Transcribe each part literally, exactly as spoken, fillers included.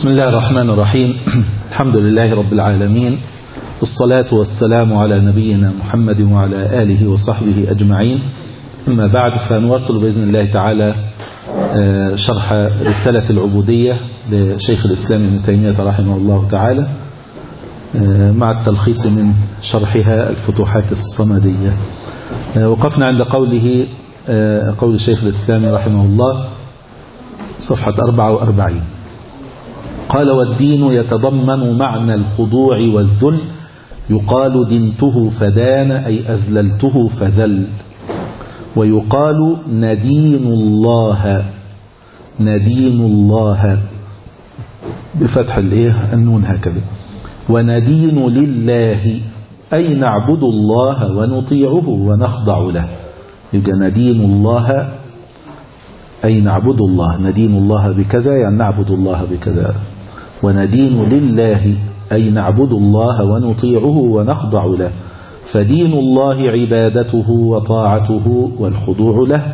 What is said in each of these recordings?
بسم الله الرحمن الرحيم. الحمد لله رب العالمين، والصلاة والسلام على نبينا محمد وعلى آله وصحبه أجمعين. أما بعد، فنواصل بإذن الله تعالى شرح رسالة العبودية لشيخ الإسلام ابن تيمية رحمه الله تعالى، مع التلخيص من شرحها الفتوحات الصمدية. وقفنا عند قوله قول الشيخ الإسلام رحمه الله صفحة أربعة وأربعين، قال: والدين يتضمن معنى الخضوع والذل، يقال دنته فدان أي أذللته فذل، ويقال ندين الله ندين الله بفتح الايه النون هكذا، وندين لله أي نعبد الله ونطيعه ونخضع له. يبقى ندين الله أي نعبد الله، ندين الله بكذا يعني نعبد الله بكذا، وندين لله أي نعبد الله ونطيعه ونخضع له. فدين الله عبادته وطاعته والخضوع له.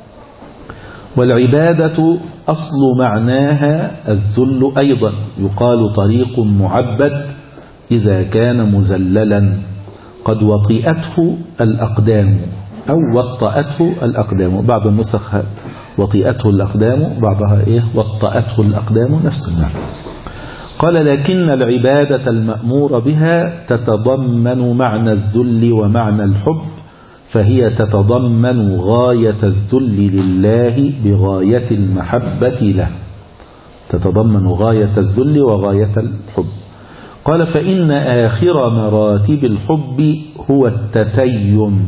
والعبادة أصل معناها الذل أيضا، يقال طريق معبد إذا كان مذللا قد وطئته الأقدام أو وطأته الأقدام. بعض النسخ وطئته الأقدام، بعضها إيه وطأته الأقدام، نفس المعنى. قال: لكن العبادة المأمور بها تتضمن معنى الذل ومعنى الحب، فهي تتضمن غاية الذل لله بغاية المحبة له، تتضمن غاية الذل وغاية الحب. قال: فإن آخر مراتب الحب هو التتيم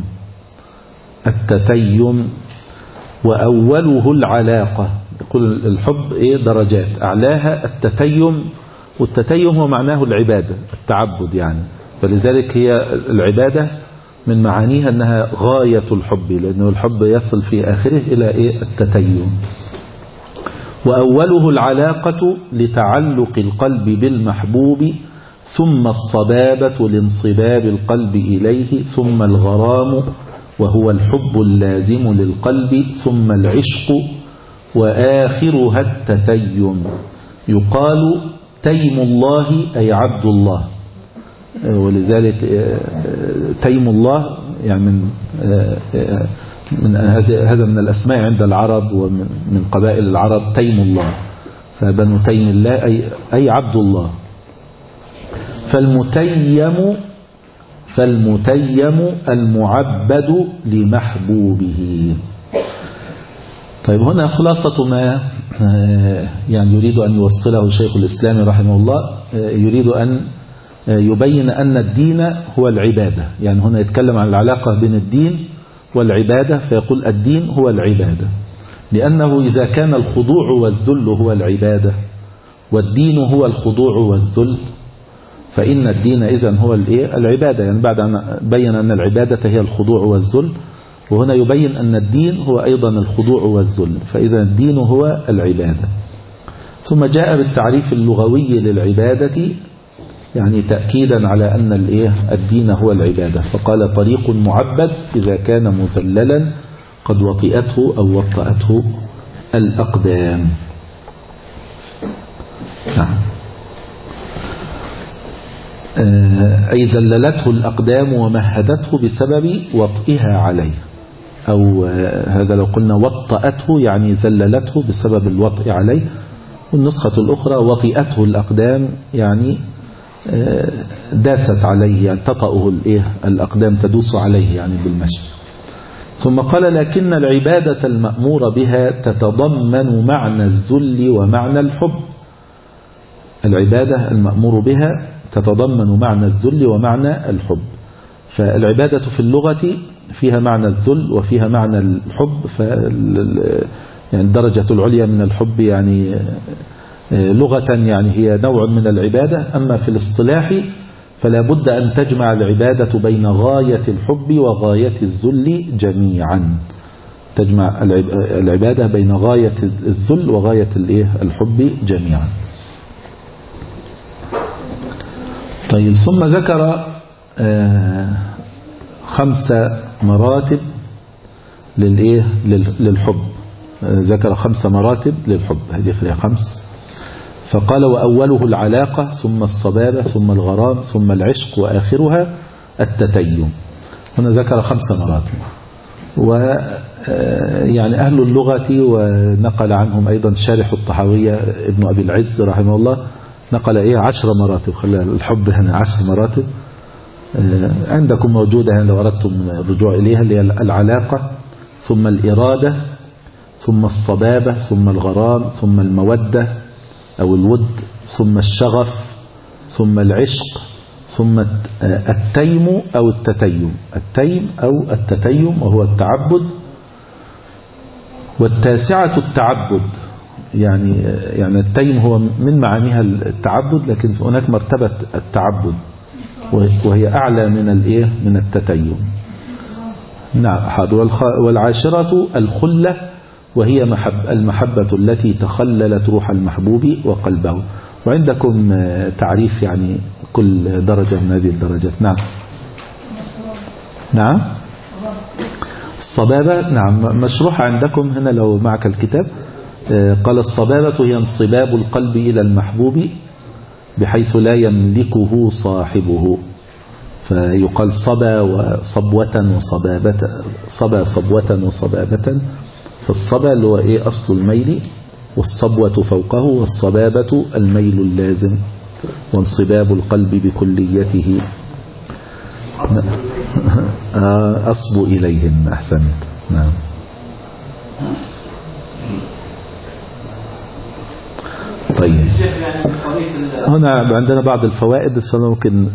التتيم وأوله العلاقة. يقول الحب إيه درجات، أعلاها التتيم، والتتيم هو معناه العبادة التعبد يعني، فلذلك هي العبادة من معانيها أنها غاية الحب، لأنه الحب يصل في آخره إلى إيه التتيم. وأوله العلاقة لتعلق القلب بالمحبوب، ثم الصبابة لانصباب القلب إليه، ثم الغرام وهو الحب اللازم للقلب، ثم العشق، وآخرها التتيم. يقال تيم الله أي عبد الله، ولذلك تيم الله يعني من, من هذا من الأسماء عند العرب ومن قبائل العرب، تيم الله، فبنو تيم الله أي, أي عبد الله. فالمتيم فالمتيم المعبد لمحبوبه. طيب، هنا خلاصة ما يعني يريد أن يوصله شيخ الإسلام رحمه الله، يريد أن يبين أن الدين هو العبادة. يعني هنا يتكلم عن العلاقة بين الدين والعبادة، فيقول الدين هو العبادة، لأنه إذا كان الخضوع والذل هو العبادة والدين هو الخضوع والذل، فإن الدين إذن هو العبادة. يعني بعد أن بين أن العبادة هي الخضوع والذل، وهنا يبين أن الدين هو أيضا الخضوع والذل، فإذا الدين هو العبادة. ثم جاء بالتعريف اللغوي للعبادة، يعني تأكيدا على أن الدين هو العبادة، فقال: طريق معبد إذا كان مذللا قد وطئته أو وطأته الأقدام. نعم، أي ذللته الأقدام ومهدته بسبب وطئها عليه، أو هذا لو قلنا وطأته يعني ذللته بسبب الوطئ عليه. والنسخة الأخرى وطئته الأقدام يعني داست عليه، يعني تطأه الأقدام تدوس عليه يعني بالمشي. ثم قال: لكن العبادة المأمور بها تتضمن معنى الذل ومعنى الحب. العبادة المأمور بها تتضمن معنى الذل ومعنى الحب. فالعبادة في اللغة فيها معنى الذل وفيها معنى الحب، يعني الدرجة العليا من الحب يعني لغة يعني هي نوع من العبادة، أما في الاصطلاح فلا بد أن تجمع العبادة بين غاية الحب وغاية الذل جميعا، تجمع العبادة بين غاية الذل وغاية الحب جميعا. طيب، ثم ذكر خمس مراتب للحب، ذكر خمس مراتب للحب، هذه فيها خمس فقال وأوله العلاقة ثم الصبابة ثم الغرام ثم العشق وآخرها التتيم. هنا ذكر خمس مراتب، ويعني أهل اللغة ونقل عنهم أيضا شارح الطحاوية ابن أبي العز رحمه الله نقل إيه عشر مراتب. خلى الحب هنا عشر مراتب عندكم موجودة لو أردتم الرجوع إليها، اللي هي العلاقة ثم الإرادة ثم الصبابة ثم الغرام ثم المودة أو الود ثم الشغف ثم العشق ثم التيم أو التتيم. التيم أو التتيم وهو التعبد. والتاسعة التعبد، يعني يعني التيم هو من معانيها التعبد، لكن هناك مرتبة التعبد وهي أعلى من الإيه من التتيم. نعم حاضر. والعاشرة الخلة، وهي محب المحبة التي تخللت روح المحبوب وقلبه. وعندكم تعريف يعني كل درجة من هذه الدرجات. نعم نعم الصبابة نعم مشروحة عندكم هنا لو معك الكتاب. قال الصبابة هي انصباب القلب إلى المحبوب بحيث لا يملكه صاحبه، فيقال صبا وصبوة وصبابة، صبا صبوة وصبابة. فالصبا اللي هو إيه أصل الميل، والصبوة فوقه، والصبابة الميل اللازم وانصباب القلب بكليته. أصب إليهم أحسنت. نعم طيب هنا عندنا بعض الفوائد بس ممكن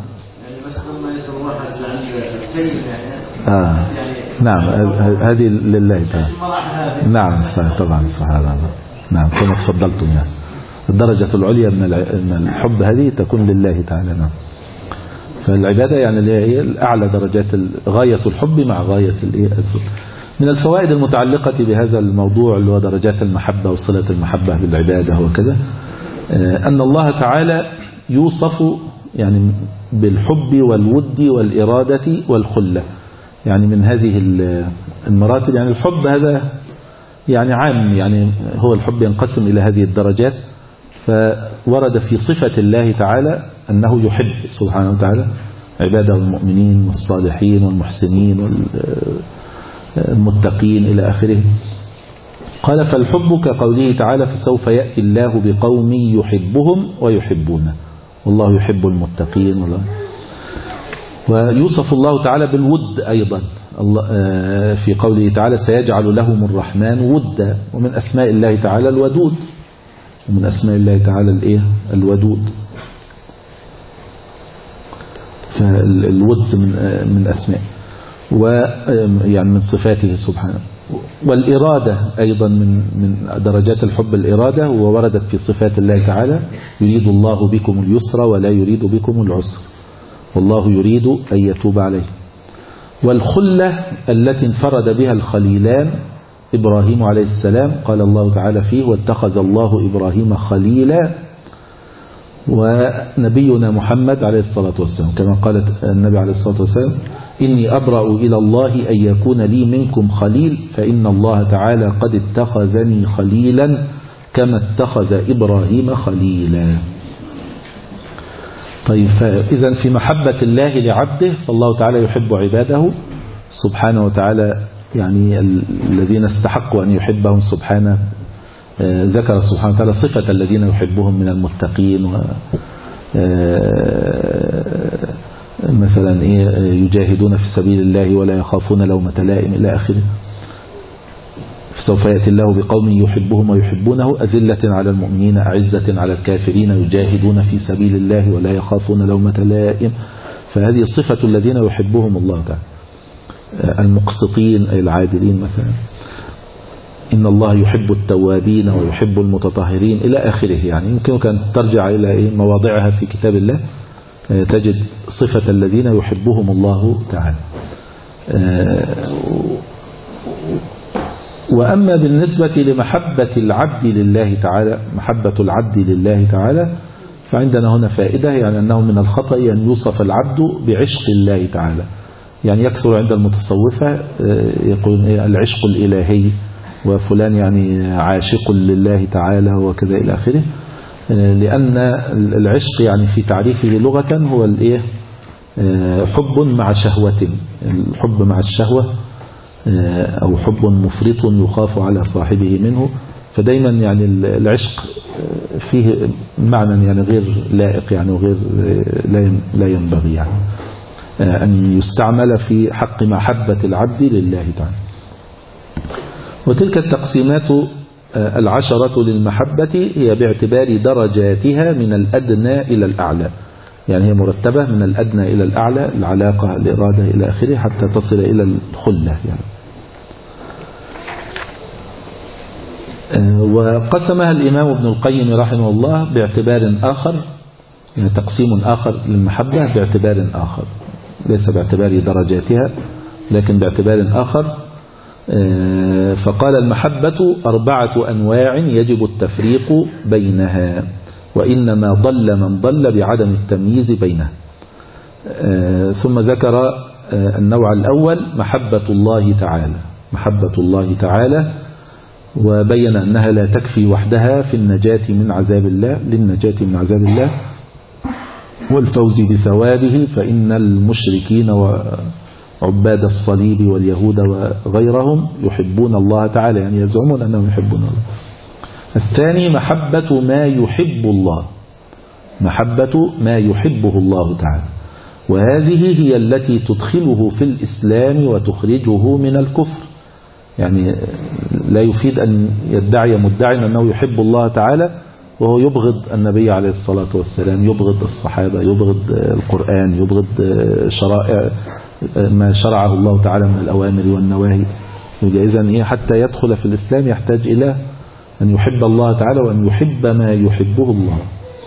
آه. نعم هذه لله تعالى. نعم طبعا سبحان الله. نعم كما تفضلتم يعني الدرجة العليا من الحب هذه تكون لله تعالى. نعم فالعبادة يعني اللي هي أعلى درجات غاية الحب مع غاية الذل. من الفوائد المتعلقة بهذا الموضوع اللي هو درجات المحبة وصلة المحبة بالعبادة وكذا، أن الله تعالى يوصف يعني بالحب والود والإرادة والخلة. يعني من هذه المراتب يعني الحب هذا يعني عام، يعني هو الحب ينقسم إلى هذه الدرجات. فورد في صفة الله تعالى أنه يحب سبحانه وتعالى عباده المؤمنين والصالحين والمحسنين والمتقين إلى آخره. قال فالحب كقوله تعالى فسوف يأتي الله بقوم يحبهم ويحبونه والله يحب المتقين. والله ويوصف الله تعالى بالود أيضا في قوله تعالى سيجعل لهم الرحمن ودا. ومن أسماء الله تعالى الودود، ومن أسماء الله تعالى الإيه الودود. فالود من من أسماء ويعني من صفاته سبحانه. والإرادة أيضا من من درجات الحب الإرادة، ووردت في صفات الله تعالى يريد الله بكم اليسر ولا يريد بكم العسر والله يريد أن يتوب عليه. والخلة التي انفرد بها الخليلان إبراهيم عليه السلام، قال الله تعالى فيه واتخذ الله إبراهيم خليلا، ونبينا محمد عليه الصلاة والسلام كما قال النبي عليه الصلاة والسلام إني أبرأ إلى الله أن يكون لي منكم خليل فإن الله تعالى قد اتخذني خليلا كما اتخذ إبراهيم خليلا. طيب فإذا في محبة الله لعبده فالله تعالى يحب عباده سبحانه وتعالى، يعني الذين استحقوا أن يحبهم سبحانه. ذكر سبحانه وتعالى صفة الذين يحبهم من المتقين و مثلا يجاهدون في سبيل الله ولا يخافون لومة لائم إلى آخره. سوف يأتي الله بقوم يحبهم ويحبونه أذلة على المؤمنين أعزة على الكافرين يجاهدون في سبيل الله ولا يخافون لومة لائم. فهذه صفة الذين يحبهم الله تعالى. المقسطين أي العادلين مثلا إن الله يحب التوابين ويحب المتطهرين إلى آخره. يعني يمكنك أن ترجع إلى مواضعها في كتاب الله تجد صفة الذين يحبهم الله تعالى. وأما بالنسبة لمحبة العبد لله تعالى، محبة العبد لله تعالى فعندنا هنا فائدة، يعني أنه من الخطأ أن يوصف العبد بعشق الله تعالى. يعني يكثر عند المتصوفة يقول العشق الإلهي وفلان يعني عاشق لله تعالى وكذا إلى آخره. لأن العشق يعني في تعريفه لغة هو الإيه حب مع شهوة، الحب مع الشهوة أو حب مفرط يخاف على صاحبه منه. فدايما يعني العشق فيه معنى يعني غير لائق يعني وغير لا ينبغي يعني أن يستعمل في حق محبة العبد لله تعالى. وتلك التقسيمات العشرة للمحبة هي باعتبار درجاتها من الأدنى إلى الأعلى، يعني هي مرتبة من الأدنى إلى الأعلى، العلاقة، الإرادة إلى آخره، حتى تصل إلى الخلة يعني. وقسمها الإمام ابن القيم رحمه الله باعتبار آخر، يعني تقسيم آخر للمحبة باعتبار آخر، ليس باعتبار درجاتها لكن باعتبار آخر. فقال المحبة أربعة أنواع يجب التفريق بينها، وإنما ضل من ضل بعدم التمييز بينها. ثم ذكر النوع الأول محبة الله تعالى، محبة الله تعالى، وبين أنها لا تكفي وحدها في النجاة من عذاب الله، للنجاة من عذاب الله والفوز بثوابه، فإن المشركين وعباد الصليب واليهود وغيرهم يحبون الله تعالى، يعني يزعمون أنهم يحبون الله. الثاني محبة ما يحب الله، محبة ما يحبه الله تعالى، وهذه هي التي تدخله في الإسلام وتخرجه من الكفر. يعني لا يفيد أن يدعي مدعي أنه يحب الله تعالى وهو يبغض النبي عليه الصلاة والسلام، يبغض الصحابة، يبغض القرآن، يبغض شرائع ما شرعه الله تعالى من الأوامر والنواهي. إذن حتى يدخل في الإسلام يحتاج إلى أن يحب الله تعالى وأن يحب ما يحبه الله،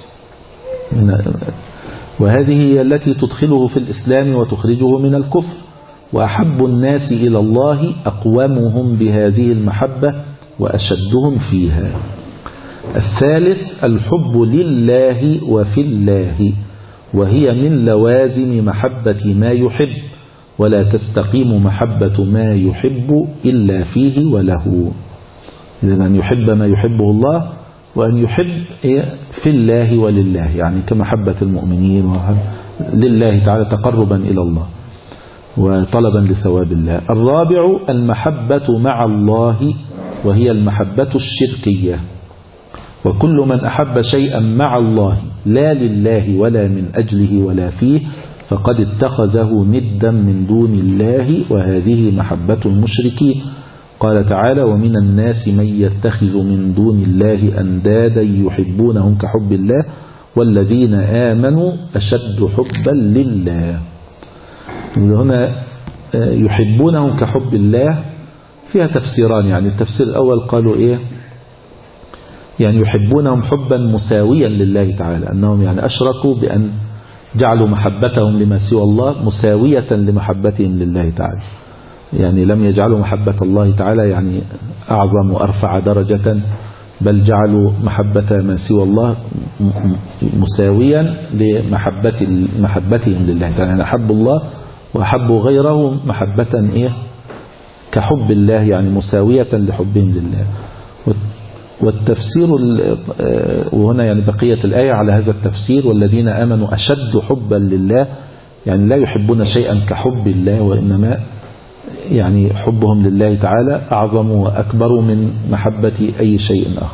وهذه هي التي تدخله في الإسلام وتخرجه من الكفر. وأحب الناس إلى الله أقومهم بهذه المحبة وأشدهم فيها. الثالث الحب لله وفي الله، وهي من لوازم محبة ما يحب، ولا تستقيم محبة ما يحب إلا فيه وله. إذن أن يحب ما يحبه الله، وأن يحب في الله ولله، يعني كمحبة المؤمنين لله تعالى تقربا إلى الله وطلبا لثواب الله. الرابع المحبة مع الله، وهي المحبة الشركية. وكل من أحب شيئا مع الله لا لله ولا من أجله ولا فيه فقد اتخذه ندا من دون الله، وهذه محبة المشركين. قال تعالى ومن الناس من يتخذ من دون الله أندادا يحبونهم كحب الله والذين آمنوا أشد حبا لله. هنا يحبونهم كحب الله فيها تفسيران، يعني التفسير الأول قالوا إيه، يعني يحبونهم حبا مساويا لله تعالى، أنهم يعني أشركوا بأن جعلوا محبتهم لما سوى الله مساوية لمحبتهم لله تعالى، يعني لم يجعلوا محبة الله تعالى يعني أعظم وأرفع درجة، بل جعلوا محبة ما سوى الله مساويا لمحبة محبتهم لله تعالى، يعني أحبوا الله وأحبوا غيره محبة إيه كحب الله، يعني مساوية لحبهم لله. والتفسير وهنا يعني بقية الآية على هذا التفسير، والذين آمنوا أشد حبا لله، يعني لا يحبون شيئا كحب الله، وإنما يعني حبهم لله تعالى أعظم وأكبر من محبة أي شيء آخر.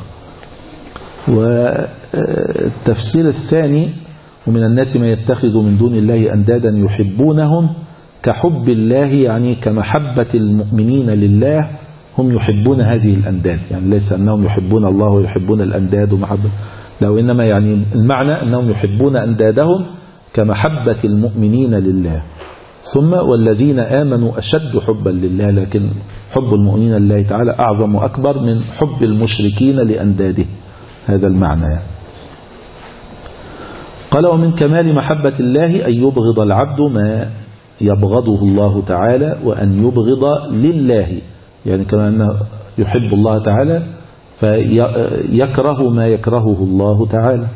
والتفسير الثاني ومن الناس من يتخذ من دون الله أندادا يحبونهم كحب الله، يعني كمحبة المؤمنين لله هم يحبون هذه الأنداد، يعني ليس أنهم يحبون الله ويحبون الأنداد ومحبة، لو إنما يعني المعنى أنهم يحبون أندادهم كمحبة المؤمنين لله. ثم والذين آمنوا أشد حبا لله، لكن حب المؤمنين لله تعالى أعظم وأكبر من حب المشركين لأنداده، هذا المعنى يعني. قال ومن كمال محبة الله أن يبغض العبد ما يبغضه الله تعالى، وأن يبغض لله، يعني كما أنه يحب الله تعالى فيكره ما يكرهه الله تعالى.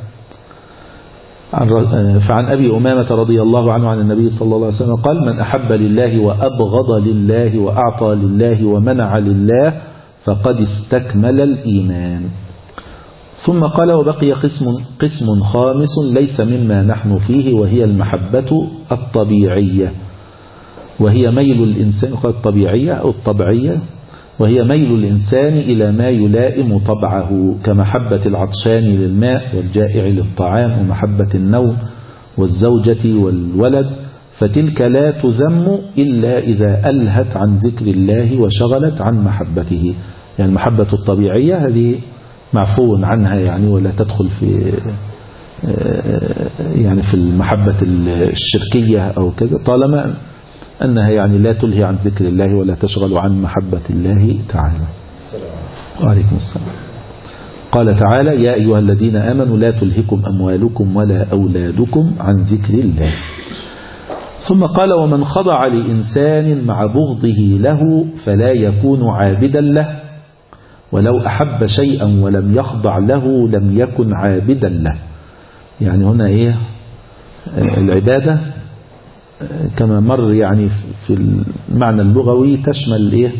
فعن أبي أمامة رضي الله عنه عن النبي صلى الله عليه وسلم قال من أحب لله وأبغض لله وأعطى لله ومنع لله فقد استكمل الإيمان. ثم قال وبقي قسم, قسم خامس ليس مما نحن فيه، وهي المحبة الطبيعية، وهي ميل الإنسان الطبيعية أو الطبيعية وهي ميل الإنسان إلى ما يلائم طبعه، كمحبة العطشان للماء والجائع للطعام، ومحبة النوم والزوجة والولد، فتلك لا تذم إلا إذا ألهت عن ذكر الله وشغلت عن محبته. يعني المحبة الطبيعية هذه معفو عنها يعني، ولا تدخل في يعني في المحبة الشركية أو كذا، طالما أنها يعني لا تلهي عن ذكر الله ولا تشغل عن محبة الله تعالى. وعليكم السلام. قال تعالى يا أيها الذين آمنوا لا تلهكم أموالكم ولا أولادكم عن ذكر الله. ثم قال ومن خضع لإنسان مع بغضه له فلا يكون عابدا له، ولو أحب شيئا ولم يخضع له لم يكن عابدا له. يعني هنا إيه العبادة كما مر يعني في المعنى اللغوي تشمل إيه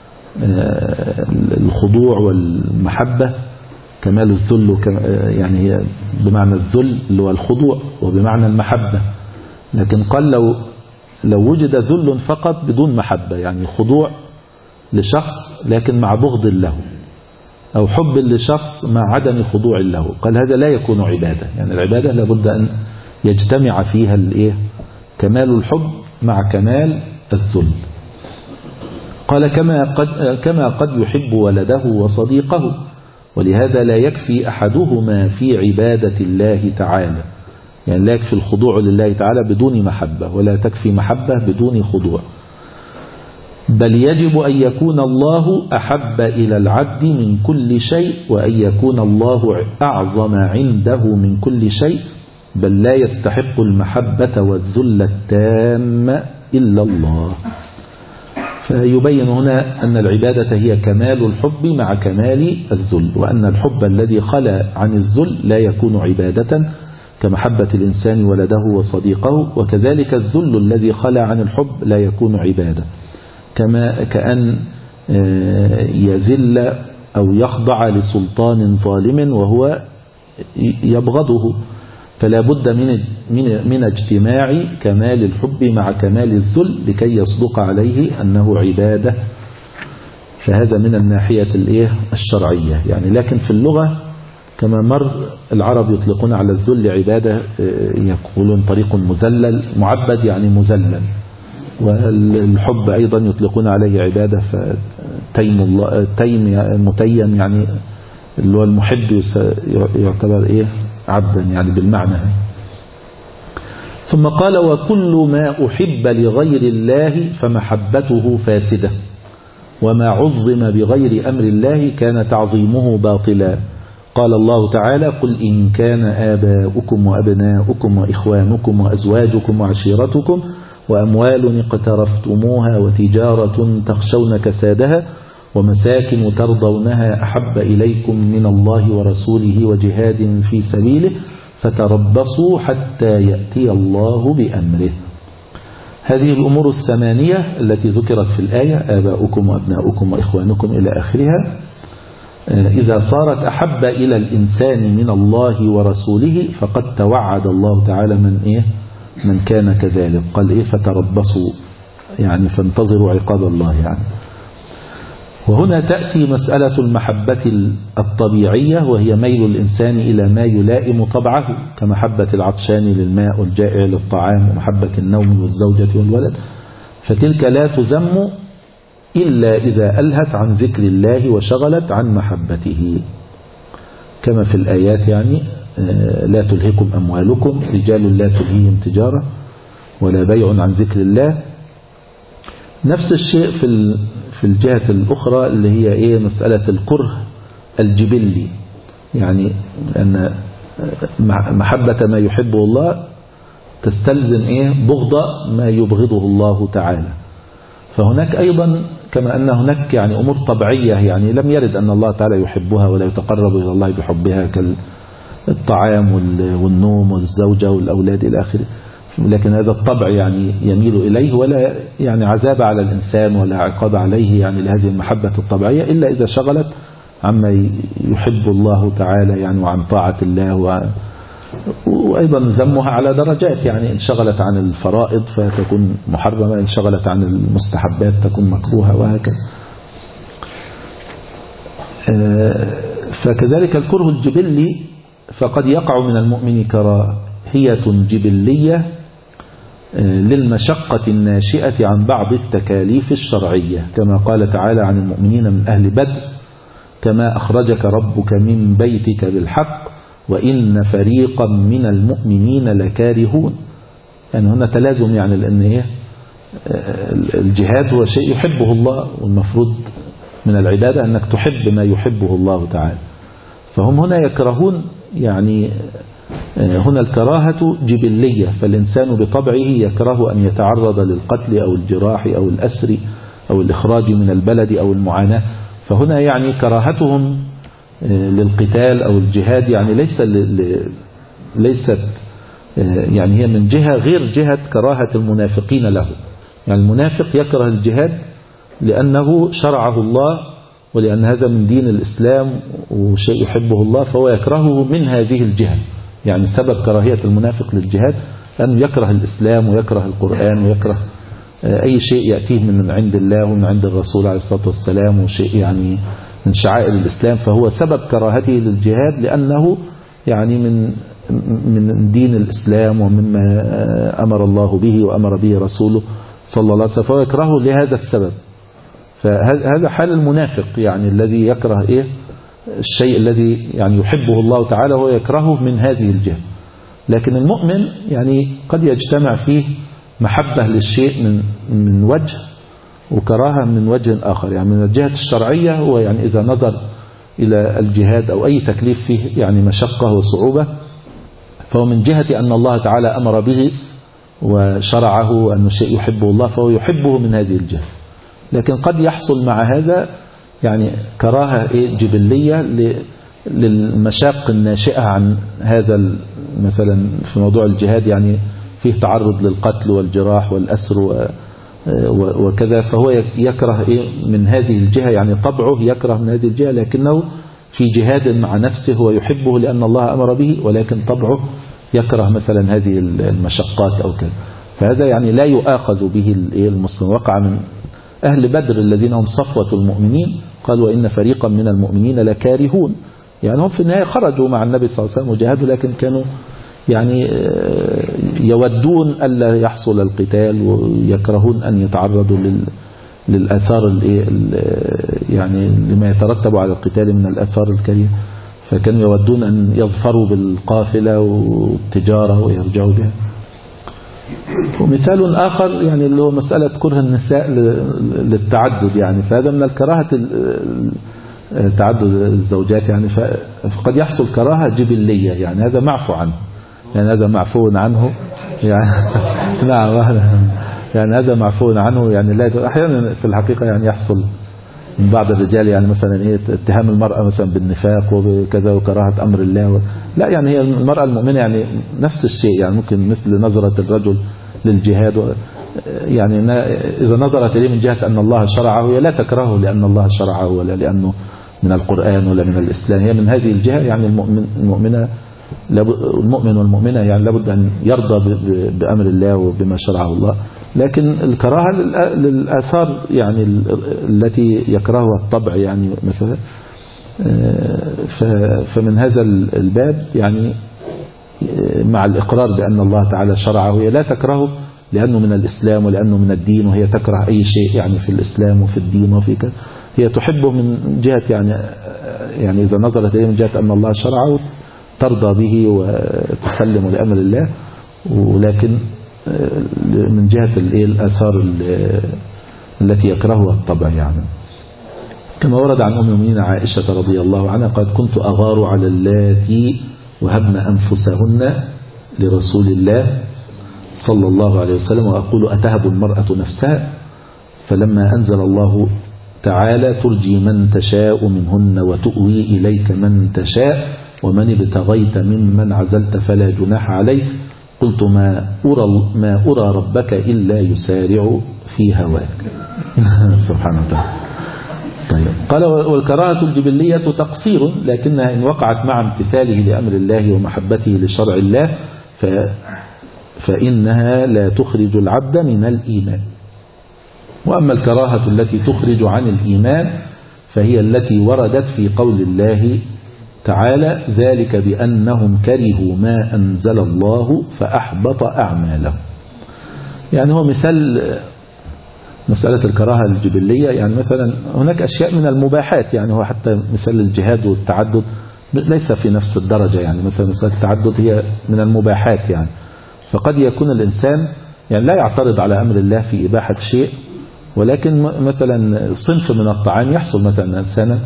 الخضوع والمحبة، كمال الذل يعني هي بمعنى الذل اللي هو الخضوع وبمعنى المحبة. لكن قال لو لو وجد ذل فقط بدون محبة، يعني خضوع لشخص لكن مع بغض له، أو حب لشخص مع عدم خضوع له، قال هذا لا يكون عبادة. يعني العبادة لابد أن يجتمع فيها الإيه كمال الحب مع كمال الذل. قال كما قد, كما قد يحب ولده وصديقه، ولهذا لا يكفي أحدهما في عبادة الله تعالى. يعني لا يكفي الخضوع لله تعالى بدون محبة، ولا تكفي محبة بدون خضوع، بل يجب أن يكون الله أحب إلى العبد من كل شيء، وأن يكون الله أعظم عنده من كل شيء، بل لا يستحق المحبة والذل التام إلا الله. فيبين هنا أن العبادة هي كمال الحب مع كمال الذل، وأن الحب الذي خلا عن الذل لا يكون عبادة كمحبة الإنسان ولده وصديقه، وكذلك الذل الذي خلا عن الحب لا يكون عبادة، كما كأن يذل أو يخضع لسلطان ظالم وهو يبغضه. فلا بد من من من اجتماع كمال الحب مع كمال الذل لكي يصدق عليه أنه عبادة. فهذا من الناحية الايه الشرعية يعني. لكن في اللغة كما مر العرب يطلقون على الذل عبادة، يقولون طريق مذلل، معبد يعني مذلل. والحب أيضا يطلقون عليه عبادة، فتيم الله تيم متيم يعني اللي هو المحب يعتبر إيه عبدا يعني بالمعنى. ثم قال وكل ما أحب لغير الله فمحبته فاسدة، وما عظم بغير أمر الله كان تعظيمه باطلا. قال الله تعالى قل إن كان آباؤكم وأبناؤكم وإخوانكم وأزواجكم وعشيرتكم وأموال اقترفتموها وتجارة تخشون كسادها ومساكن ترضونها أحب إليكم من الله ورسوله وجهاد في سبيله فتربصوا حتى يأتي الله بأمره. هذه الأمور الثمانية التي ذكرت في الآية، آباؤكم وأبناؤكم وإخوانكم إلى آخرها، إذا صارت أحب إلى الإنسان من الله ورسوله فقد توعد الله تعالى من إيه من كان كذلك. قال إيه فتربصوا يعني فانتظروا عقاب الله يعني. وهنا تأتي مسألة المحبة الطبيعية، وهي ميل الإنسان إلى ما يلائم طبعه، كمحبة العطشان للماء والجائع للطعام ومحبة النوم والزوجة والولد. فتلك لا تذم إلا إذا ألهت عن ذكر الله وشغلت عن محبته، كما في الآيات يعني لا تلهكم أموالكم، رجال لا تلهيهم تجارة ولا بيع عن ذكر الله. نفس الشيء في في الجهة الأخرى اللي هي إيه مسألة الكره الجبلي، يعني أن محبة ما يحبه الله تستلزم إيه بغض ما يبغضه الله تعالى. فهناك أيضا كما أن هناك يعني أمور طبيعية يعني لم يرد أن الله تعالى يحبها ولا يتقرب إلى الله بحبها، كالطعام والنوم والزوجة والأولاد إلى آخره، لكن هذا الطبع يعني يميل إليه، ولا يعني عذاب على الإنسان ولا عقاب عليه يعني لهذه المحبة الطبيعية إلا إذا شغلت عما يحب الله تعالى يعني وعن طاعة الله، و وأيضا ذمها على درجات، يعني إن شغلت عن الفرائض فتكون محرمة، إن شغلت عن المستحبات تكون مكروهة، وهكذا. فكذلك الكره الجبلي فقد يقع من المؤمن كراهية جبلية للمشقة الناشئة عن بعض التكاليف الشرعية، كما قال تعالى عن المؤمنين من أهل بدر كما أخرجك ربك من بيتك بالحق وإن فريقا من المؤمنين لكارهون. يعني هنا تلازم، يعني لأن إيه الجهاد هو شيء يحبه الله، والمفروض من العبادة أنك تحب ما يحبه الله تعالى. فهم هنا يكرهون، يعني هنا الكراهة جبلية، فالإنسان بطبعه يكره أن يتعرض للقتل أو الجراح أو الأسر أو الإخراج من البلد أو المعاناة. فهنا يعني كراهتهم للقتال أو الجهاد يعني ليس ليست يعني هي من جهة غير جهة كراهة المنافقين له. يعني المنافق يكره الجهاد لأنه شرعه الله، ولأن هذا من دين الإسلام وشيء يحبه الله، فهو يكرهه من هذه الجهة. يعني سبب كراهية المنافق للجهاد أنه يكره الإسلام ويكره القرآن ويكره أي شيء يأتيه من عند الله ومن عند الرسول عليه الصلاة والسلام، وشيء يعني من شعائر الإسلام، فهو سبب كراهته للجهاد لأنه يعني من من دين الإسلام ومما أمر الله به وأمر به رسوله صلى الله عليه وسلم، فهو يكرهه لهذا السبب. فهذا حال المنافق، يعني الذي يكره إيه الشيء الذي يعني يحبه الله تعالى هو يكرهه من هذه الجهة. لكن المؤمن يعني قد يجتمع فيه محبة للشيء من من وجه وكراهة من وجه آخر. يعني من الجهة الشرعية هو يعني إذا نظر إلى الجهاد أو أي تكليف فيه يعني مشقة وصعوبة، فهو من جهة أن الله تعالى أمر به وشرعه وأنه شيء يحبه الله فهو يحبه من هذه الجهة. لكن قد يحصل مع هذا يعني كراهة جبلية للمشاق الناشئة عن هذا، مثلا في موضوع الجهاد يعني فيه تعرض للقتل والجراح والأسر وكذا، فهو يكره من هذه الجهة، يعني طبعه يكره من هذه الجهة، لكنه في جهاد مع نفسه هو يحبه لأن الله أمر به، ولكن طبعه يكره مثلا هذه المشقات أو كذا. فهذا يعني لا يؤاخذ به المسلم. وقع من أهل بدر الذين هم صفوة المؤمنين قال وإن فريقا من المؤمنين لكارهون، يعني هم في النهاية خرجوا مع النبي صلى الله عليه وسلم وجاهدوا، لكن كانوا يعني يودون ألا يحصل القتال ويكرهون أن يتعرضوا للآثار يعني لما يترتب على القتال من الآثار الكريهة، فكانوا يودون أن يظفروا بالقافلة والتجارة ويرجعوا بها. ومثال آخر يعني اللي هو مسألة كره النساء للتعدد، يعني فهذا من الكراهة تعدد الزوجات، يعني فقد يحصل كراهة جبلية، يعني هذا معفو عنه، يعني هذا معفو عنه يعني نعم يعني هذا معفو عنه، يعني لا أحيانا في الحقيقة يعني يحصل من بعض الرجال يعني مثلا ايه اتهام المرأة مثلا بالنفاق وكذا وكراهة أمر الله و... لا، يعني هي المرأة المؤمنة يعني نفس الشيء، يعني ممكن مثل نظرة الرجل للجهاد و... يعني إذا نظرت إليه من جهة أن الله شرعه هي لا تكرهه لأن الله شرعه ولا لأنه من القرآن ولا من الإسلام، هي من هذه الجهة. يعني المؤمن المؤمنة المؤمن والمؤمنة يعني لابد أن يرضى بأمر الله وبما شرعه الله، لكن الكراهة للآثار يعني التي يكرهها الطبع، يعني مثلا فمن هذا الباب يعني مع الإقرار بأن الله تعالى شرعه هي لا تكرهه لأنه من الإسلام ولأنه من الدين، وهي تكره أي شيء يعني في الإسلام وفي الدين وفي كذا، هي تحبه من جهة يعني يعني إذا نظرت إليه من جهة أن الله شرعه ترضى به وتسلم لأمر الله، ولكن من جهة الآثار التي يكرهها الطبع. يعني كما ورد عن أم المؤمنين عائشة رضي الله عنها قالت كنت أغار على اللاتي وهبن أنفسهن لرسول الله صلى الله عليه وسلم وأقول أتهب المرأة نفسها، فلما أنزل الله تعالى ترجي من تشاء منهن وتؤوي إليك من تشاء ومن ابتغيت ممن عزلت فلا جناح عليك، قلت ما أرى, ما أرى ربك إلا يسارع في هواك. سبحانه وتعالى. طيب قال والكراهة الجبلية تقصير، لكنها إن وقعت مع امتثاله لأمر الله ومحبته لشرع الله ف فإنها لا تخرج العبد من الإيمان. وأما الكراهة التي تخرج عن الإيمان فهي التي وردت في قول الله تعالى ذلك بأنهم كرهوا ما أنزل الله فأحبط أعمالهم. يعني هو مثال مسألة الكراهة الجبلية، يعني مثلا هناك أشياء من المباحات، يعني هو حتى مثال الجهاد والتعدد ليس في نفس الدرجة، يعني مثلا مسألة التعدد هي من المباحات، يعني فقد يكون الإنسان يعني لا يعترض على أمر الله في إباحة شيء، ولكن مثلا صنف من الطعام يحصل مثلا إنسانا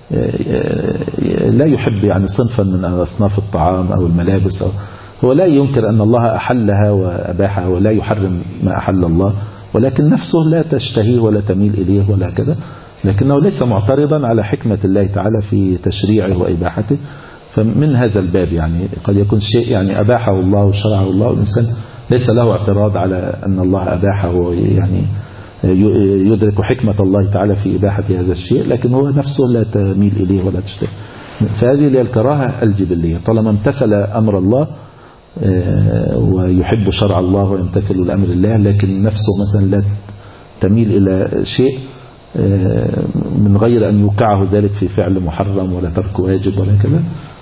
لا يحب يعني صنفا من أصناف الطعام أو الملابس، أو هو لا ينكر أن الله أحلها وأباحها ولا يحرم ما أحل الله، ولكن نفسه لا تشتهيه ولا تميل إليه ولا كذا، لكنه ليس معترضا على حكمة الله تعالى في تشريعه وإباحته. فمن هذا الباب يعني قد يكون شيء يعني أباحه الله وشرعه الله، والإنسان ليس له اعتراض على أن الله أباحه ويعني يدرك حكمة الله تعالى في إباحة هذا الشيء، لكن هو نفسه لا تميل إليه ولا تشتهي. فهذه هي الكراهة الجبلية، طالما امتثل أمر الله ويحب شرع الله ويمتثل لأمر الله، لكن نفسه مثلا لا تميل إلى شيء من غير أن يوقعه ذلك في فعل محرم ولا ترك واجب ولا كذا،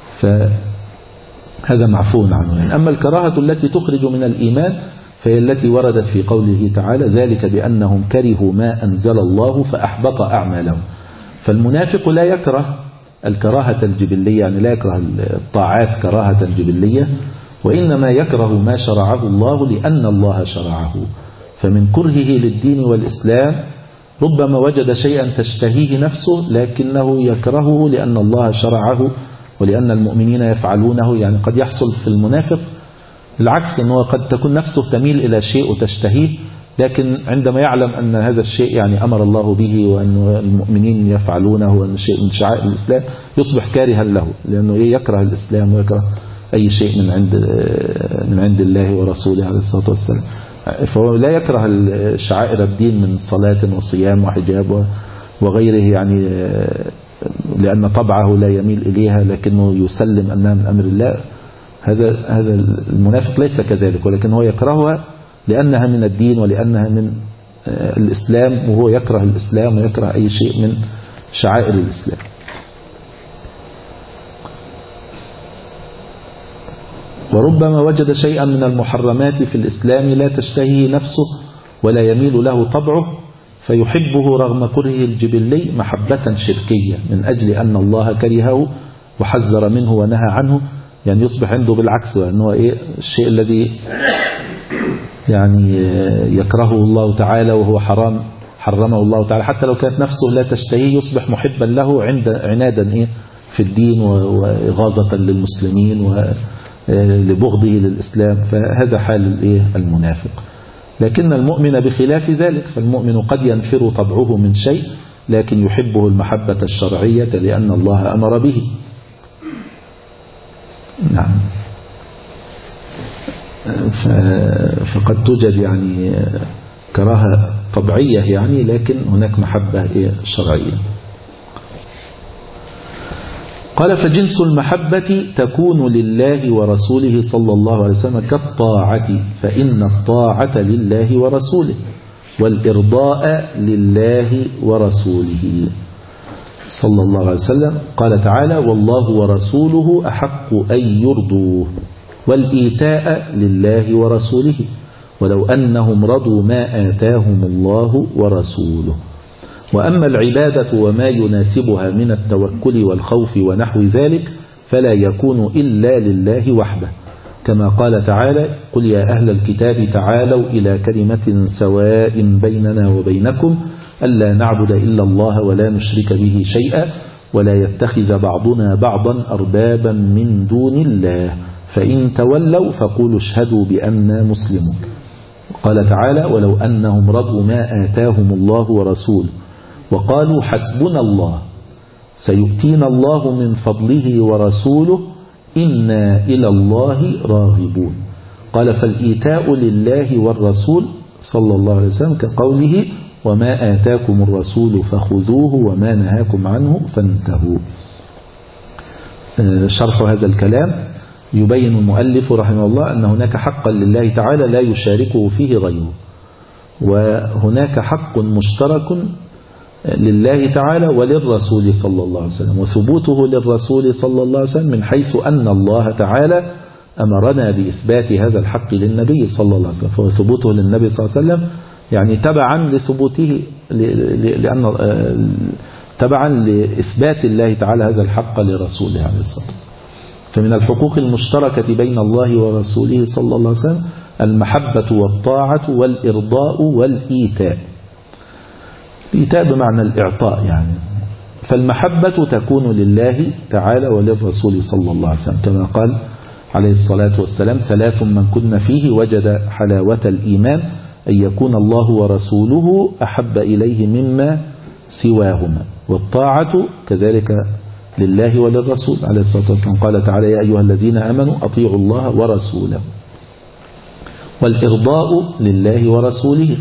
فهذا معفو عنه. أما الكراهة التي تخرج من الإيمان فهي التي وردت في قوله تعالى ذلك بأنهم كرهوا ما أنزل الله فأحبط أعمالهم. فالمنافق لا يكره الكراهة الجبلية، يعني لا يكره الطاعات كراهة جبلية، وإنما يكره ما شرعه الله لأن الله شرعه. فمن كرهه للدين والإسلام ربما وجد شيئا تشتهيه نفسه لكنه يكرهه لأن الله شرعه ولأن المؤمنين يفعلونه. يعني قد يحصل في المنافق العكس، أنه قد تكون نفسه تميل إلى شيء وتشتهيه، لكن عندما يعلم أن هذا الشيء يعني أمر الله به وأن المؤمنين يفعلونه وأن شيء من شعائر الإسلام يصبح كارها له، لأنه يكره الإسلام ويكره أي شيء من عند من عند الله ورسوله عليه الصلاة والسلام. فهو لا يكره شعائر الدين من صلاة وصيام وحجاب وغيره، يعني لأن طبعه لا يميل إليها لكنه يسلم أنها من أمر الله. هذا هذا المنافق ليس كذلك، ولكن هو يكرهها لأنها من الدين ولأنها من الإسلام، وهو يكره الإسلام ويكره أي شيء من شعائر الإسلام. وربما وجد شيئا من المحرمات في الإسلام لا تشتهيه نفسه ولا يميل له طبعه فيحبه رغم كرهه الجبلي محبة شركية من أجل أن الله كرهه وحذر منه ونهى عنه. يعني يصبح عنده بالعكس، أنه إيه الشيء الذي يعني يكرهه الله تعالى وهو حرام حرمه الله تعالى، حتى لو كانت نفسه لا تشتهيه يصبح محبا له عند عنادا إيه في الدين وإغاظة للمسلمين ولبغضه للإسلام. فهذا حال الإيه المنافق. لكن المؤمن بخلاف ذلك، فالمؤمن قد ينفر طبعه من شيء لكن يحبه المحبة الشرعية لأن الله أمر به. نعم. فقد توجد يعني كراهة طبيعية يعني، لكن هناك محبة شرعية. قال فجنس المحبة تكون لله ورسوله صلى الله عليه وسلم كالطاعة، فإن الطاعة لله ورسوله والإرضاء لله ورسوله صلى الله عليه وسلم. قال تعالى والله ورسوله أحق أن يرضوه، والإيتاء لله ورسوله ولو أنهم رضوا ما آتاهم الله ورسوله. وأما العبادة وما يناسبها من التوكل والخوف ونحو ذلك فلا يكون إلا لله وحده، كما قال تعالى قل يا أهل الكتاب تعالوا إلى كلمة سواء بيننا وبينكم ألا نعبد إلا الله ولا نشرك به شيئا ولا يتخذ بعضنا بعضا أربابا من دون الله فإن تولوا فقولوا اشهدوا بأننا مسلمون. قال تعالى ولو أنهم رضوا ما آتاهم الله ورسوله وقالوا حسبنا الله سيؤتينا الله من فضله ورسوله إنا إلى الله راغبون. قال فالإيتاء لله والرسول صلى الله عليه وسلم كقوله وما آتاكم الرسول فخذوه وما نهاكم عنه فانتهوا. شرح هذا الكلام يبين المؤلف رحمه الله أن هناك حقا لله تعالى لا يشاركه فيه غيره، وهناك حق مشترك لله تعالى وللرسول صلى الله عليه وسلم، وثبوته للرسول صلى الله عليه وسلم من حيث أن الله تعالى أمرنا بإثبات هذا الحق للنبي صلى الله عليه وسلم، فثبوته للنبي صلى الله عليه وسلم يعني تبعا لثبوته لأن تبعا لإثبات الله تعالى هذا الحق لرسوله عليه الصلاة والسلام. فمن الحقوق المشتركة بين الله ورسوله صلى الله عليه وسلم المحبة والطاعة والإرضاء والإيتاء. الإيتاء بمعنى الإعطاء يعني. فالمحبة تكون لله تعالى وللرسول صلى الله عليه وسلم كما قال عليه الصلاة والسلام: ثلاث من كن فيه وجد حلاوة الإيمان أن يكون الله ورسوله أحب إليه مما سواهما. والطاعة كذلك لله وللرسول عليه الصلاة والسلام، قال تعالى: يا أيها الذين آمنوا أطيعوا الله ورسوله. والإرضاء لله ورسوله،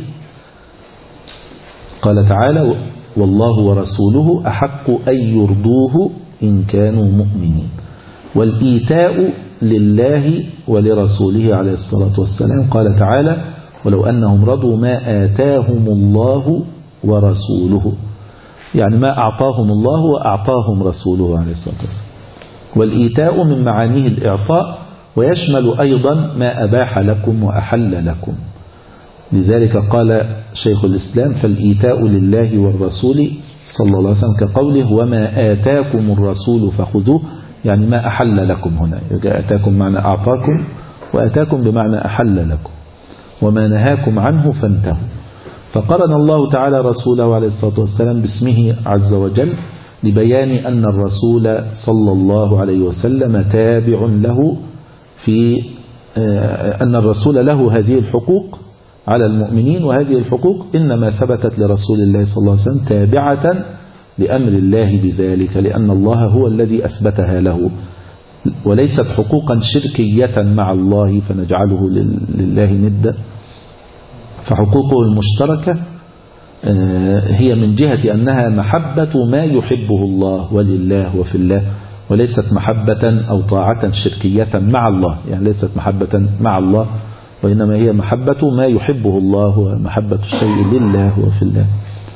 قال تعالى: والله ورسوله أحق أن يرضوه إن كانوا مؤمنين. والإيتاء لله ولرسوله عليه الصلاة والسلام، قال تعالى: ولو أنهم رضوا ما آتاهم الله ورسوله، يعني ما أعطاهم الله وأعطاهم رسوله عليه الصلاة والسلام. والإيتاء من معانيه الإعطاء، ويشمل أيضا ما أباح لكم وأحل لكم. لذلك قال شيخ الإسلام: فالإيتاء لله والرسول صلى الله عليه وسلم كقوله: وما آتاكم الرسول فخذوه، يعني ما أحل لكم. هنا آتاكم معنى أعطاكم، وآتاكم بمعنى أحل لكم. وما نهاكم عنه فانتهوا. فقرن الله تعالى رسوله عليه الصلاة والسلام باسمه عز وجل لبيان أن الرسول صلى الله عليه وسلم تابع له في أن الرسول له هذه الحقوق على المؤمنين، وهذه الحقوق إنما ثبتت لرسول الله صلى الله عليه وسلم تابعة لأمر الله بذلك، لأن الله هو الذي أثبتها له، وليست حقوقا شركية مع الله فنجعله لله ندا. فحقوقه المشتركة هي من جهة أنها محبة ما يحبه الله ولله وفي الله، وليست محبة أو طاعة شركية مع الله، يعني ليست محبة مع الله، وإنما هي محبة ما يحبه الله ومحبة الشيء لله وفي الله.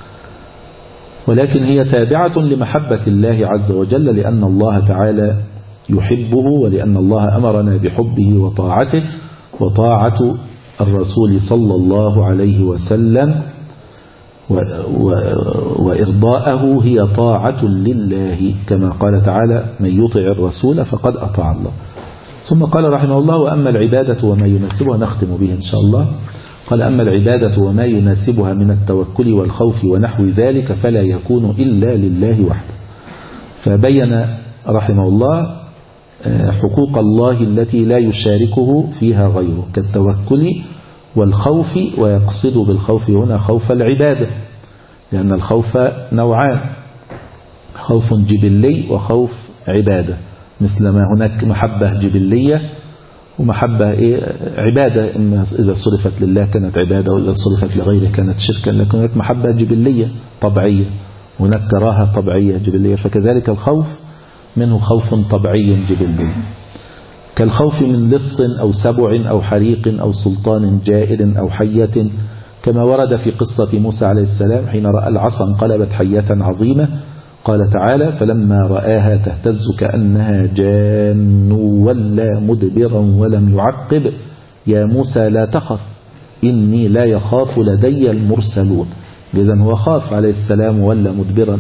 ولكن هي تابعة لمحبة الله عز وجل، لأن الله تعالى يحبه، ولأن الله أمرنا بحبه وطاعته. وطاعة الرسول صلى الله عليه وسلم وإرضاءه هي طاعة لله، كما قال تعالى: من يطع الرسول فقد أطاع الله. ثم قال رحمه الله: وأما العبادة وما يناسبها، نختم به إن شاء الله. قال: أما العبادة وما يناسبها من التوكل والخوف ونحو ذلك فلا يكون إلا لله وحده. فبين رحمه الله حقوق الله التي لا يشاركه فيها غيره كالتوكل والخوف، ويقصد بالخوف هنا خوف العبادة، لأن الخوف نوعان: خوف جبلي وخوف عبادة، مثل ما هناك محبة جبلية ومحبة إيه عبادة، إما إذا صرفت لله كانت عبادة، وإذا صرفت لغيره كانت شركا. لكن هناك محبة جبلية طبيعية، هناك كراهة طبيعية جبلية، فكذلك الخوف منه خوف طبيعي جبلي، كالخوف من لص أو سبع أو حريق أو سلطان جائر أو حية، كما ورد في قصة موسى عليه السلام حين رأى العصا انقلبت حية عظيمة، قال تعالى: فلما رآها تهتز كأنها جان ولا مدبرا ولم يعقب يا موسى لا تخف إني لا يخاف لدي المرسلون. إذن هو خاف عليه السلام ولا مدبرا،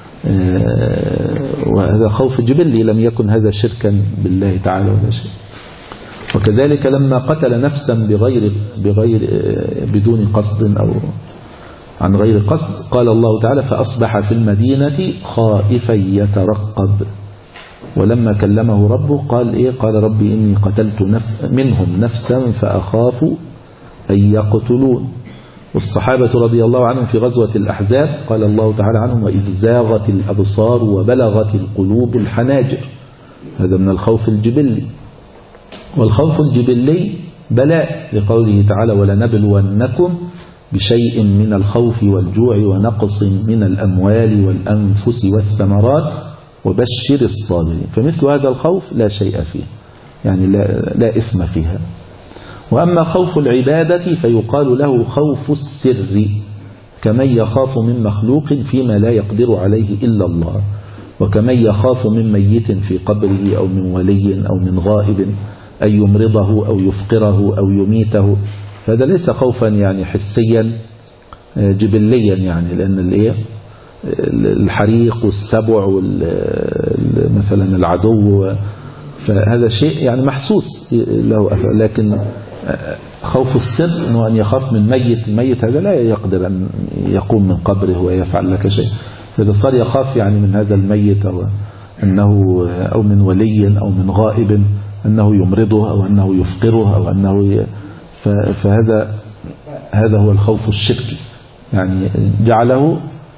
وهذا خوف جبلي، لم يكن هذا شركا بالله تعالى ولا شيء. وكذلك لما قتل نفسا بغير بغير بدون قصد أو عن غير قصد، قال الله تعالى: فأصبح في المدينة خائفا يترقب. ولما كلمه ربه قال إيه؟ قال: ربي إني قتلت نف منهم نفسا فأخاف أن يقتلون. والصحابة رضي الله عنهم في غزوة الأحزاب قال الله تعالى عنهم: وإذ زاغت الأبصار وبلغت القلوب الحناجر. هذا من الخوف الجبلي. والخوف الجبلي بلاء، لقوله تعالى: ولنبلونكم بشيء من الخوف والجوع ونقص من الأموال والأنفس والثمرات وبشر الصابرين. فمثل هذا الخوف لا شيء فيه، يعني لا, لا إثم فيها. وأما خوف العبادة فيقال له خوف السر، كمن يخاف من مخلوق فيما لا يقدر عليه إلا الله، وكمن يخاف من ميت في قبره أو من ولي أو من غائب أن يمرضه أو يفقره أو يميته. فهذا ليس خوفا يعني حسيا جبليا، يعني لأن الحريق والسبع مثلا العدو فهذا شيء يعني محسوس له. لكن خوف السر أنه أن يخاف من ميت، الميت هذا لا يقدر أن يقوم من قبره ويفعل لك شيء، فإذا صار يخاف يعني من هذا الميت أو أنه أو من ولي أو من غائب أنه يمرضه أو أنه يفقره أو أنه، فهذا هذا هو الخوف الشركي، يعني جعله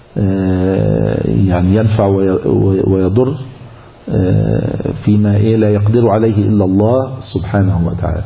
يعني ينفع ويضر فيما لا يقدر عليه إلا الله سبحانه وتعالى.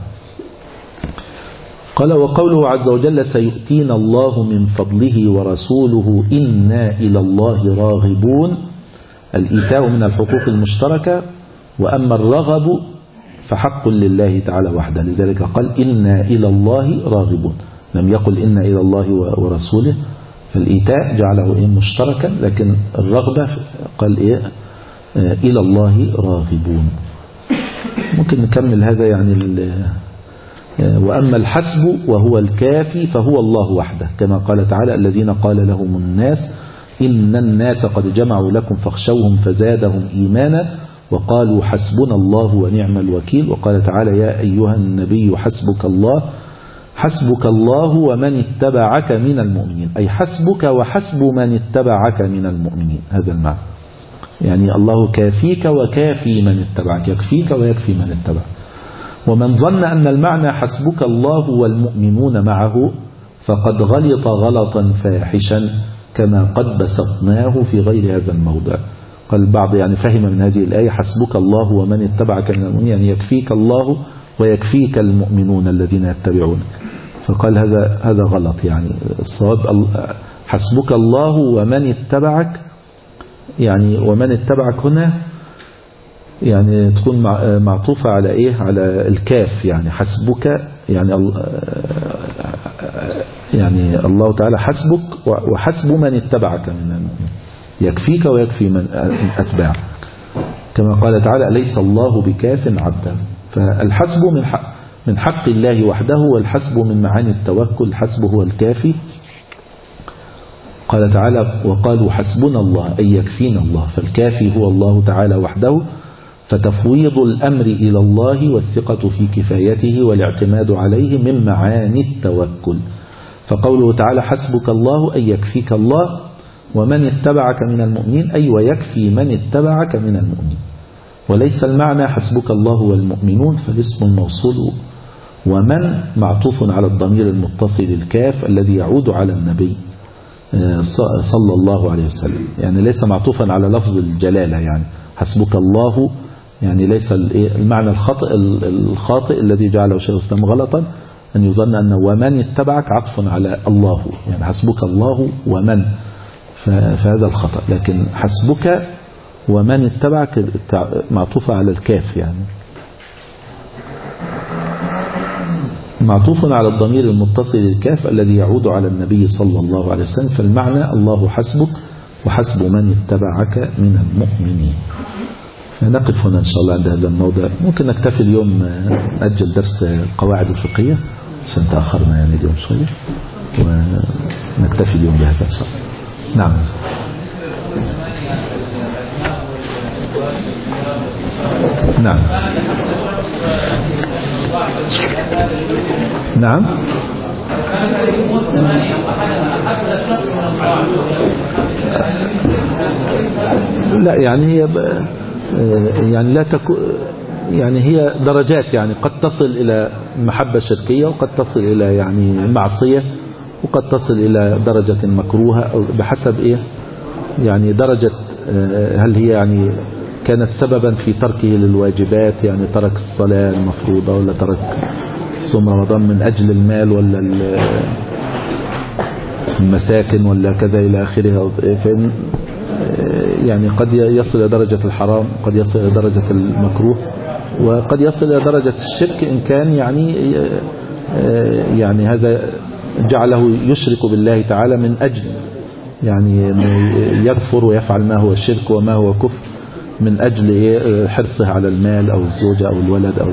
قال: وقوله عز وجل: سيؤتينا الله من فضله ورسوله إنا إلى الله راغبون. الإيتاء من الحقوق المشتركة، وأما الرغب فحق لله تعالى وحده، لذلك قال إنا إلى الله راغبون، لم يقل إنا إلى الله ورسوله. فالإيتاء جعله إيه مشتركا، لكن الرغبة قال إيه إلى الله راغبون. ممكن نكمل هذا يعني. وأما الحسب وهو الكافي فهو الله وحده، كما قال تعالى: الذين قال لهم الناس إن الناس قد جمعوا لكم فاخشوهم فزادهم إيمانا وقالوا حسبنا الله ونعم الوكيل. وقال تعالى: يا أيها النبي حسبك الله حسبك الله ومن اتبعك من المؤمنين، أي حسبك وحسب من اتبعك من المؤمنين. هذا المعنى، يعني الله كافيك وكافي من اتبعك، يكفيك ويكفي من اتبعك. ومن ظن أن المعنى حسبك الله والمؤمنون معه فقد غلط غلطا فاحشا كما قد بسطناه في غير هذا الموضع. قال البعض يعني فهم من هذه الآية حسبك الله ومن اتبعك من المؤمنين، يعني يكفيك الله ويكفيك المؤمنون الذين يتبعونك. فقال هذا هذا غلط، يعني الصواب حسبك الله ومن اتبعك، يعني ومن اتبعك هنا يعني تكون معطوفة على إيه؟ على الكاف، يعني حسبك يعني يعني الله تعالى حسبك وحسب من اتبعك من المؤمنين، يكفيك ويكفي من أتبعك، كما قال تعالى: أليس الله بكاف عبدا. فالحسب من حق من حق الله وحده، والحسب من معاني التوكل. الحسب هو الكافي. قال تعالى: وقالوا حسبنا الله، أي يكفينا الله. فالكافي هو الله تعالى وحده، فتفويض الأمر إلى الله والثقة في كفايته والاعتماد عليه من معاني التوكل. فقوله تعالى حسبك الله أي يكفيك الله، ومن اتبعك من المؤمنين أي ويكفي من اتبعك من المؤمنين. وليس المعنى حسبك الله والمؤمنون، فالاسم الموصول ومن معطوف على الضمير المتصل الكاف الذي يعود على النبي صلى الله عليه وسلم، يعني ليس معطوفا على لفظ الجلالة. يعني حسبك الله يعني ليس المعنى الخاطئ الخاطئ الذي جعله شيخ الإسلام غلطا أن يظن أن ومن اتبعك عطف على الله، يعني حسبك الله ومن، فهذا الخطأ. لكن حسبك ومن اتبعك معطوفة على الكاف، يعني معطوف على الضمير المتصل الكاف الذي يعود على النبي صلى الله عليه وسلم. فالمعنى الله حسبك وحسب من اتبعك من المؤمنين. نقف هنا إن شاء الله عند هذا الموضع. ممكن نكتفي اليوم، نأجل درس القواعد الفقهية عشان تأخرنا يعني اليوم شوية، ونكتفي اليوم بهذا إن شاء الله. نعم. نعم نعم لا يعني هي يعني لا تكو يعني هي درجات، يعني قد تصل إلى محبة شركية، وقد تصل إلى يعني معصية، وقد تصل إلى درجة مكروهة، أو بحسب إيه يعني درجة، هل هي يعني كانت سببا في تركه للواجبات، يعني ترك الصلاة المفروضة، ولا ترك صوم رمضان من أجل المال، ولا المساكن ولا كذا إلى آخره، فإن يعني قد يصل إلى درجة الحرام، قد يصل إلى درجة المكروه، وقد يصل إلى درجة الشرك إن كان يعني يعني هذا جعله يشرك بالله تعالى من أجل يعني يكفر ويفعل ما هو شرك وما هو كفر من أجل حرصه على المال أو الزوجة أو الولد أو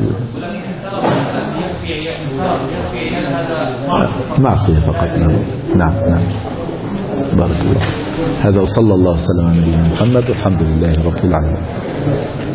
معصية فقط. نعم نعم نعم. بارك الله. هذا وصلى الله وسلم على نبينا محمد والحمد لله رب العالمين.